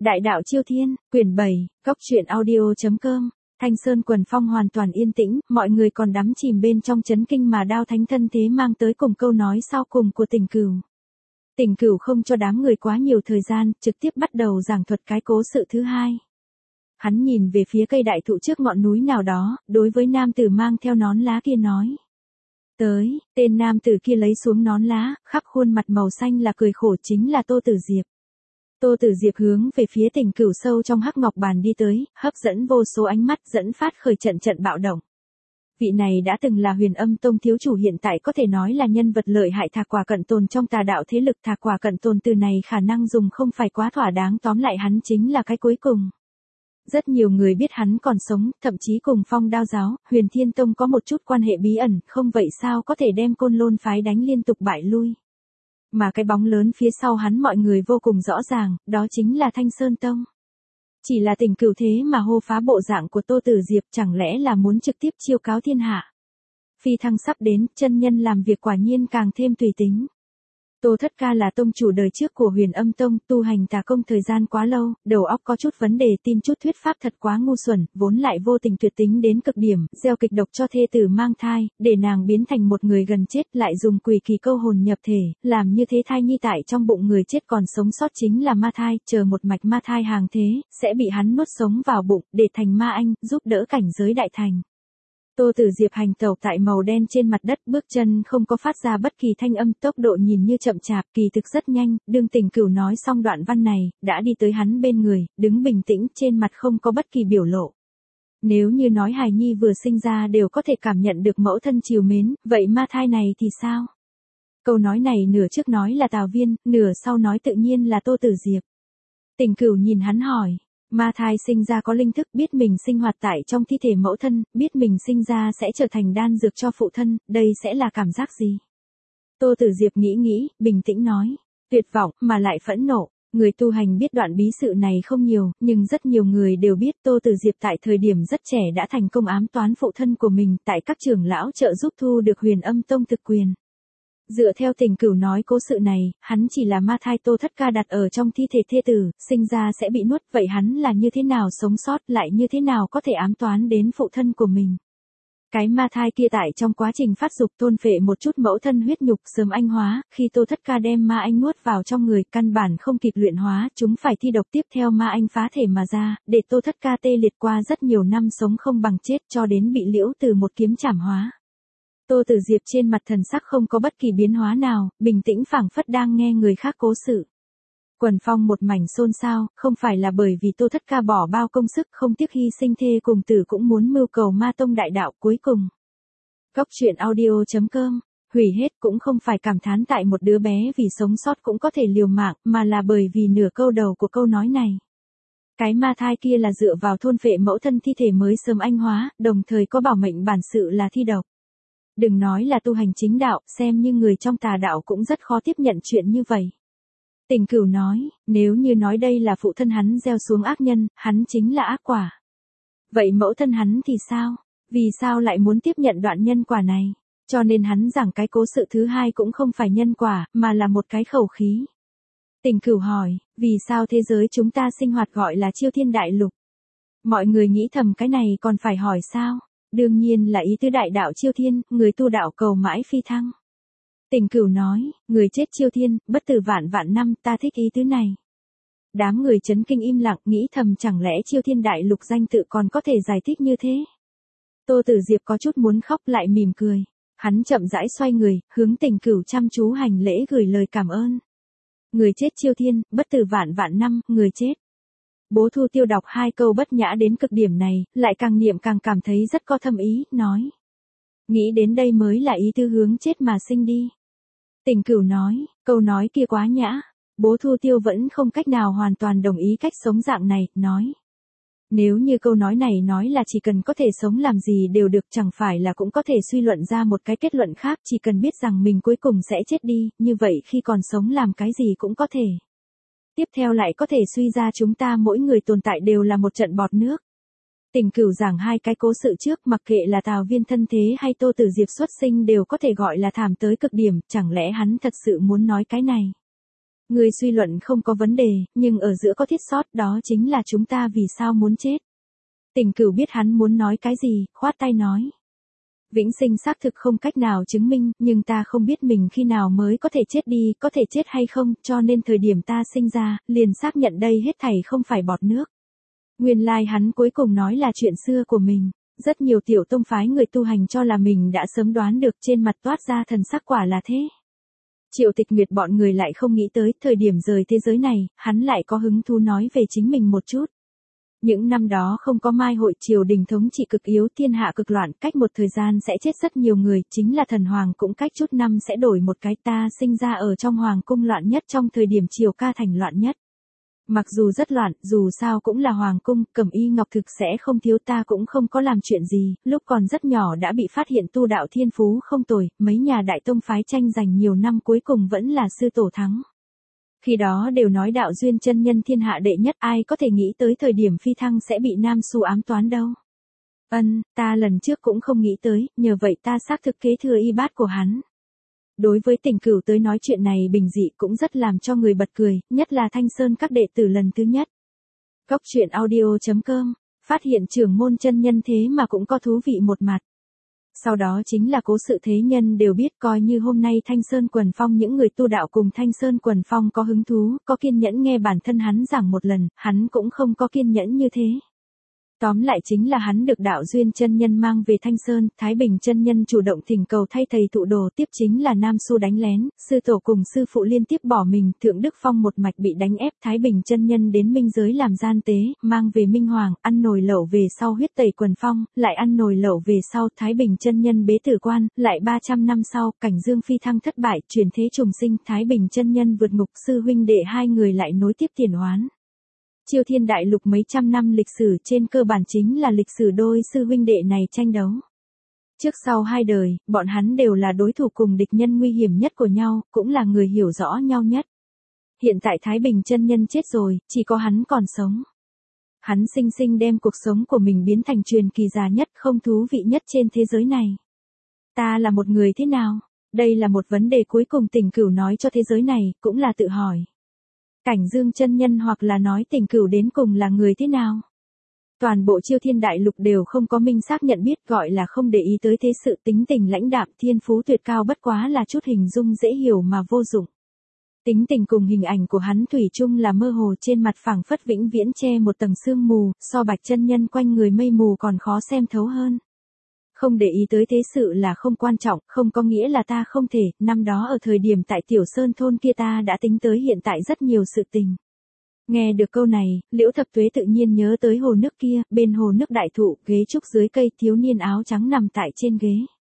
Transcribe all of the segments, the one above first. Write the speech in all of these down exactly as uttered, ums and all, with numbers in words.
Đại đạo Chiêu Thiên, quyển bảy, góc truyện audio.com. Thanh Sơn quần phong hoàn toàn yên tĩnh, mọi người còn đắm chìm bên trong chấn kinh mà Đao Thánh thân thế mang tới cùng câu nói sau cùng của Tình Cửu. Tình Cửu không cho đám người quá nhiều thời gian, trực tiếp bắt đầu giảng thuật cái cố sự thứ hai. Hắn nhìn về phía cây đại thụ trước ngọn núi nào đó, đối với nam tử mang theo nón lá kia nói. Tới, tên nam tử kia lấy xuống nón lá, khắp khuôn mặt màu xanh là cười khổ, chính là Tô Tử Diệp. Tô Tử Diệp hướng về phía Tình Cửu sâu trong hắc ngọc bàn đi tới, hấp dẫn vô số ánh mắt, dẫn phát khởi trận trận bạo động. Vị này đã từng là Huyền Âm Tông thiếu chủ, hiện tại có thể nói là nhân vật lợi hại Thạc Quả Cận Tồn trong tà đạo thế lực. Thạc Quả Cận Tồn từ này khả năng dùng không phải quá thỏa đáng, tóm lại hắn chính là cái cuối cùng. Rất nhiều người biết hắn còn sống, thậm chí cùng Phong Đao giáo, Huyền Thiên Tông có một chút quan hệ bí ẩn, không vậy sao có thể đem Côn Lôn phái đánh liên tục bại lui. Mà cái bóng lớn phía sau hắn mọi người vô cùng rõ ràng, đó chính là Thanh Sơn Tông. Chỉ là Tình Cửu thế mà hô phá bộ dạng của Tô Tử Diệp, chẳng lẽ là muốn trực tiếp chiêu cáo thiên hạ. Phi thăng sắp đến, chân nhân làm việc quả nhiên càng thêm tùy tính. Tô Thất Ca là tông chủ đời trước của Huyền Âm Tông, tu hành tà công thời gian quá lâu, đầu óc có chút vấn đề, tin chút thuyết pháp thật quá ngu xuẩn, vốn lại vô tình tuyệt tính đến cực điểm, gieo kịch độc cho thê tử mang thai, để nàng biến thành một người gần chết, lại dùng quỷ kỳ câu hồn nhập thể, làm như thế thai nhi tại trong bụng người chết còn sống sót chính là ma thai, chờ một mạch ma thai hàng thế, sẽ bị hắn nuốt sống vào bụng, để thành ma anh, giúp đỡ cảnh giới đại thành. Tô Tử Diệp hành tẩu tại màu đen trên mặt đất, bước chân không có phát ra bất kỳ thanh âm, tốc độ nhìn như chậm chạp, kỳ thực rất nhanh. Đương Tình Cửu nói xong đoạn văn này, đã đi tới hắn bên người, đứng bình tĩnh, trên mặt không có bất kỳ biểu lộ. Nếu như nói hài nhi vừa sinh ra đều có thể cảm nhận được mẫu thân trìu mến, vậy ma thai này thì sao? Câu nói này nửa trước nói là Tào Viên, nửa sau nói tự nhiên là Tô Tử Diệp. Tình Cửu nhìn hắn hỏi. Ma thai sinh ra có linh thức, biết mình sinh hoạt tại trong thi thể mẫu thân, biết mình sinh ra sẽ trở thành đan dược cho phụ thân, đây sẽ là cảm giác gì? Tô Tử Diệp nghĩ nghĩ, bình tĩnh nói, tuyệt vọng, mà lại phẫn nộ. Người tu hành biết đoạn bí sự này không nhiều, nhưng rất nhiều người đều biết Tô Tử Diệp tại thời điểm rất trẻ đã thành công ám toán phụ thân của mình, tại các trưởng lão trợ giúp thu được Huyền Âm Tông thực quyền. Dựa theo Tình Cửu nói cố sự này, hắn chỉ là ma thai Tô Thất Ca đặt ở trong thi thể thê tử, sinh ra sẽ bị nuốt, vậy hắn là như thế nào sống sót, lại như thế nào có thể ám toán đến phụ thân của mình. Cái ma thai kia tại trong quá trình phát dục thôn phệ một chút mẫu thân huyết nhục, sớm anh hóa, khi Tô Thất Ca đem ma anh nuốt vào trong người, căn bản không kịp luyện hóa, chúng phải thi độc tiếp theo ma anh phá thể mà ra, để Tô Thất Ca tê liệt qua rất nhiều năm sống không bằng chết, cho đến bị Liễu Từ một kiếm chảm hóa. Tô Tử Diệp trên mặt thần sắc không có bất kỳ biến hóa nào, bình tĩnh phảng phất đang nghe người khác cố sự. Quần phong một mảnh xôn xao, không phải là bởi vì Tô Thất Ca bỏ bao công sức không tiếc hy sinh thê cùng tử cũng muốn mưu cầu ma tông đại đạo cuối cùng. Góc truyện audio.com, hủy hết cũng không phải cảm thán tại một đứa bé vì sống sót cũng có thể liều mạng, mà là bởi vì nửa câu đầu của câu nói này. Cái ma thai kia là dựa vào thôn phệ mẫu thân thi thể mới sớm anh hóa, đồng thời có bảo mệnh bản sự là thi độc. Đừng nói là tu hành chính đạo, xem như người trong tà đạo cũng rất khó tiếp nhận chuyện như vậy. Tình Cửu nói, nếu như nói đây là phụ thân hắn gieo xuống ác nhân, hắn chính là ác quả. Vậy mẫu thân hắn thì sao? Vì sao lại muốn tiếp nhận đoạn nhân quả này? Cho nên hắn giảng cái cố sự thứ hai cũng không phải nhân quả, mà là một cái khẩu khí. Tình Cửu hỏi, vì sao thế giới chúng ta sinh hoạt gọi là Chiêu Thiên Đại Lục? Mọi người nghĩ thầm cái này còn phải hỏi sao? Đương nhiên là ý tứ đại đạo Chiêu Thiên, người tu đạo cầu mãi phi thăng. Tình Cửu nói, người chết Chiêu Thiên, bất tử vạn vạn năm, ta thích ý tứ này. Đám người chấn kinh im lặng, nghĩ thầm chẳng lẽ Chiêu Thiên Đại Lục danh tự còn có thể giải thích như thế. Tô Tử Diệp có chút muốn khóc lại mỉm cười. Hắn chậm rãi xoay người, hướng Tình Cửu chăm chú hành lễ gửi lời cảm ơn. Người chết Chiêu Thiên, bất tử vạn vạn năm, người chết. Bố Thu Tiêu đọc hai câu bất nhã đến cực điểm này, lại càng niệm càng cảm thấy rất có thâm ý, nói. Nghĩ đến đây mới là ý tư hướng chết mà sinh đi. Tình Cửu nói, câu nói kia quá nhã. Bố Thu Tiêu vẫn không cách nào hoàn toàn đồng ý cách sống dạng này, nói. Nếu như câu nói này nói là chỉ cần có thể sống làm gì đều được, chẳng phải là cũng có thể suy luận ra một cái kết luận khác, chỉ cần biết rằng mình cuối cùng sẽ chết đi, như vậy khi còn sống làm cái gì cũng có thể. Tiếp theo lại có thể suy ra chúng ta mỗi người tồn tại đều là một trận bọt nước. Tình Cửu giảng hai cái cố sự trước, mặc kệ là Tào Viên thân thế hay Tô Tử Diệp xuất sinh đều có thể gọi là thảm tới cực điểm, chẳng lẽ hắn thật sự muốn nói cái này? Ngươi suy luận không có vấn đề, nhưng ở giữa có thiết sót, đó chính là chúng ta vì sao muốn chết. Tình Cửu biết hắn muốn nói cái gì, khoát tay nói. Vĩnh sinh xác thực không cách nào chứng minh, nhưng ta không biết mình khi nào mới có thể chết đi, có thể chết hay không, cho nên thời điểm ta sinh ra, liền xác nhận đây hết thảy không phải bọt nước. Nguyên lai hắn cuối cùng nói là chuyện xưa của mình. Rất nhiều tiểu tông phái người tu hành cho là mình đã sớm đoán được, trên mặt toát ra thần sắc quả là thế. Triệu Tịch Nguyệt bọn người lại không nghĩ tới, thời điểm rời thế giới này, hắn lại có hứng thú nói về chính mình một chút. Những năm đó không có mai hội, triều đình thống trị cực yếu, thiên hạ cực loạn, cách một thời gian sẽ chết rất nhiều người, chính là thần hoàng cũng cách chút năm sẽ đổi một cái. Ta sinh ra ở trong hoàng cung loạn nhất, trong thời điểm triều ca thành loạn nhất. Mặc dù rất loạn, dù sao cũng là hoàng cung, Cẩm Y Ngọc Thực sẽ không thiếu, ta cũng không có làm chuyện gì, lúc còn rất nhỏ đã bị phát hiện tu đạo thiên phú không tồi, mấy nhà đại tông phái tranh giành nhiều năm cuối cùng vẫn là sư tổ thắng. Khi đó đều nói đạo duyên chân nhân thiên hạ đệ nhất, ai có thể nghĩ tới thời điểm phi thăng sẽ bị Nam Xu ám toán đâu. Ân, ta lần trước cũng không nghĩ tới, nhờ vậy ta xác thực kế thừa y bát của hắn. Đối với Tình Cửu tới nói chuyện này bình dị cũng rất làm cho người bật cười, nhất là Thanh Sơn các đệ tử lần thứ nhất. Cốc truyện audio chấm com, phát hiện trưởng môn chân nhân thế mà cũng có thú vị một mặt. Sau đó chính là cố sự thế nhân đều biết, coi như hôm nay Thanh Sơn Quần Phong những người tu đạo cùng Thanh Sơn Quần Phong có hứng thú, có kiên nhẫn nghe bản thân hắn giảng một lần, hắn cũng không có kiên nhẫn như thế. Tóm lại chính là hắn được đạo duyên chân nhân mang về Thanh Sơn, Thái Bình chân nhân chủ động thỉnh cầu thay thầy thụ đồ, tiếp chính là Nam Xu đánh lén, sư tổ cùng sư phụ liên tiếp bỏ mình, Thượng Đức Phong một mạch bị đánh ép, Thái Bình chân nhân đến minh giới làm gian tế, mang về Minh Hoàng, ăn nồi lẩu về sau huyết tẩy Quần Phong, lại ăn nồi lẩu về sau, Thái Bình chân nhân bế tử quan, lại ba trăm năm sau, Cảnh Dương phi thăng thất bại, chuyển thế trùng sinh, Thái Bình chân nhân vượt ngục, sư huynh đệ hai người lại nối tiếp tiền oán. Chiêu Thiên Đại Lục mấy trăm năm lịch sử trên cơ bản chính là lịch sử đôi sư huynh đệ này tranh đấu. Trước sau hai đời, bọn hắn đều là đối thủ cùng địch nhân nguy hiểm nhất của nhau, cũng là người hiểu rõ nhau nhất. Hiện tại Thái Bình chân nhân chết rồi, chỉ có hắn còn sống. Hắn sinh sinh đem cuộc sống của mình biến thành truyền kỳ già nhất, không thú vị nhất trên thế giới này. Ta là một người thế nào? Đây là một vấn đề cuối cùng Tình Cửu nói cho thế giới này, cũng là tự hỏi. Cảnh Dương chân nhân hoặc là nói Tình Cửu đến cùng là người thế nào? Toàn bộ Chiêu Thiên Đại Lục đều không có minh xác nhận biết, gọi là không để ý tới thế sự, tính tình lãnh đạm, thiên phú tuyệt cao, bất quá là chút hình dung dễ hiểu mà vô dụng. Tính tình cùng hình ảnh của hắn thủy chung là mơ hồ, trên mặt phảng phất vĩnh viễn che một tầng sương mù, so Bạch chân nhân quanh người mây mù còn khó xem thấu hơn. Không để ý tới thế sự là không quan trọng, không có nghĩa là ta không thể, năm đó ở thời điểm tại Tiểu Sơn thôn kia ta đã tính tới hiện tại rất nhiều sự tình. Nghe được câu này, Liễu Thập Tuế tự nhiên nhớ tới hồ nước kia, bên hồ nước đại thụ, ghế trúc dưới cây, thiếu niên áo trắng nằm tại trên ghế.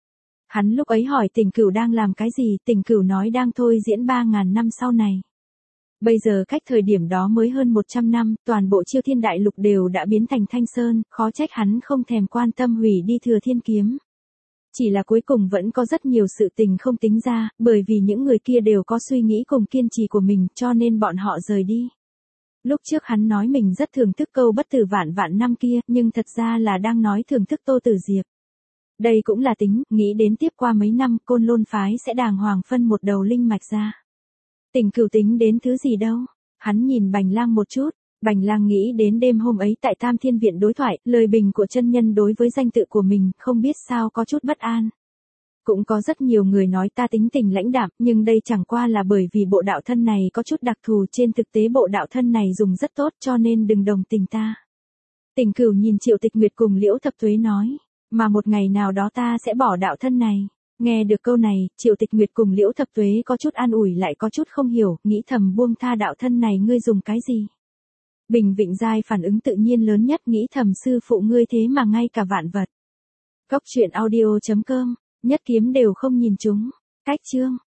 Hắn lúc ấy hỏi Tình Cửu đang làm cái gì, Tình Cửu nói đang thôi diễn ba ngàn năm sau này. Bây giờ cách thời điểm đó mới hơn một trăm năm, toàn bộ Chiêu Thiên Đại Lục đều đã biến thành Thanh Sơn, khó trách hắn không thèm quan tâm hủy đi Thừa Thiên Kiếm. Chỉ là cuối cùng vẫn có rất nhiều sự tình không tính ra, bởi vì những người kia đều có suy nghĩ cùng kiên trì của mình, cho nên bọn họ rời đi. Lúc trước hắn nói mình rất thưởng thức câu bất tử vạn vạn năm kia, nhưng thật ra là đang nói thưởng thức Tô Tử Diệp. Đây cũng là tính, nghĩ đến tiếp qua mấy năm, Côn Lôn phái sẽ đàng hoàng phân một đầu linh mạch ra. Tình Cửu tính đến thứ gì đâu? Hắn nhìn Bành Lang một chút, Bành Lang nghĩ đến đêm hôm ấy tại Tam Thiên Viện đối thoại, lời bình của chân nhân đối với danh tự của mình, không biết sao có chút bất an. Cũng có rất nhiều người nói ta tính tình lãnh đạm, nhưng đây chẳng qua là bởi vì bộ đạo thân này có chút đặc thù, trên thực tế bộ đạo thân này dùng rất tốt, cho nên đừng đồng tình ta. Tình Cửu nhìn Triệu Tịch Nguyệt cùng Liễu Thập Tuế nói, mà một ngày nào đó ta sẽ bỏ đạo thân này. Nghe được câu này, Triệu Tịch Nguyệt cùng Liễu Thập Tuế có chút an ủi lại có chút không hiểu, nghĩ thầm buông tha đạo thân này ngươi dùng cái gì? Bình Vịnh Giai phản ứng tự nhiên lớn nhất, nghĩ thầm sư phụ ngươi thế mà ngay cả vạn vật. Cốc truyện audio chấm com, nhất kiếm đều không nhìn chúng. Cách chương